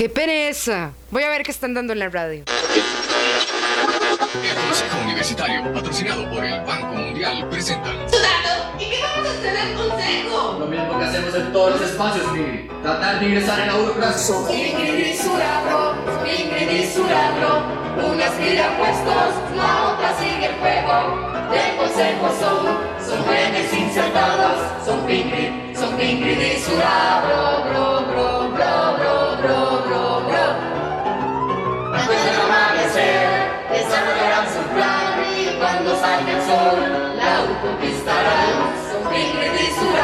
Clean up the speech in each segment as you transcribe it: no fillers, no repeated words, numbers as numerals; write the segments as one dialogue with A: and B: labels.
A: ¡Qué pereza! Voy a ver qué están dando en la radio.
B: El Consejo Universitario, patrocinado por el Banco Mundial, presenta...
C: ¡Sudado! ¿Y qué vamos a hacer en el consejo?
D: Lo mismo que hacemos en todos los espacios, Pingrid. Tratar de ingresar en la burocracia.
C: Pingrid y Surabro, una aspira puestos, la otra sigue el juego. Del consejo son genes insertados, son Pingrid y Surabro, Antes del amanecer, desarrollarán su plan y cuando salga el sol, la U conquistarán. Son Pingrid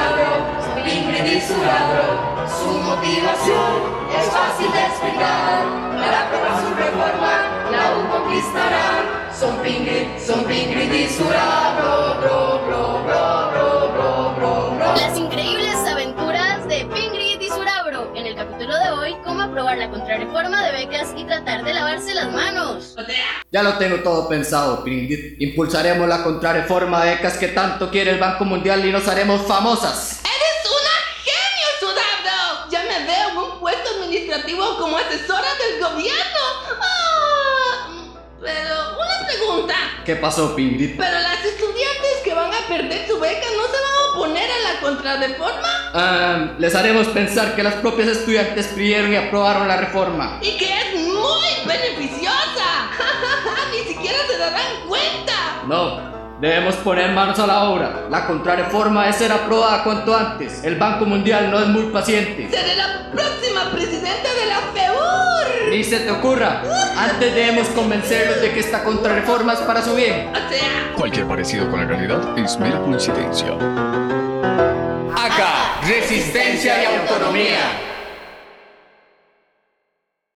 C: y Surabro, su motivación es fácil de explicar. Para aprobar su reforma, la U conquistará. Son Pingrid y Surabro,
E: Las increíbles aventuras de Pingrid y Surabro. En el capítulo de hoy, cómo aprobar la contrarreforma de becas y tratar de lavarse las manos.
D: Ya lo tengo todo pensado, Pingrid. Impulsaremos la contrarreforma de becas que tanto quiere el Banco Mundial y nos haremos famosas.
C: ¡Eres una genio, Surabro! Ya me veo en un puesto administrativo como asesora del gobierno. Pero una pregunta.
D: ¿Qué pasó, Pingrid?
C: ¿Pero las estudiantes que van a perder su beca no se van a oponer a la contrarreforma?
D: Les haremos pensar que las propias estudiantes pidieron y aprobaron la reforma.
C: Y que es muy beneficiosa. Ni siquiera se darán cuenta.
D: No, debemos poner manos a la obra. La contrarreforma debe ser aprobada cuanto antes. El Banco Mundial no es muy paciente.
C: Seré la próxima presidenta de la FEUR.
D: Ni se te ocurra. Antes debemos convencerlos de que esta contrarreforma es para su bien.
C: O sea,
B: Cualquier parecido con la realidad es mera coincidencia.
D: Acá, resistencia y autonomía.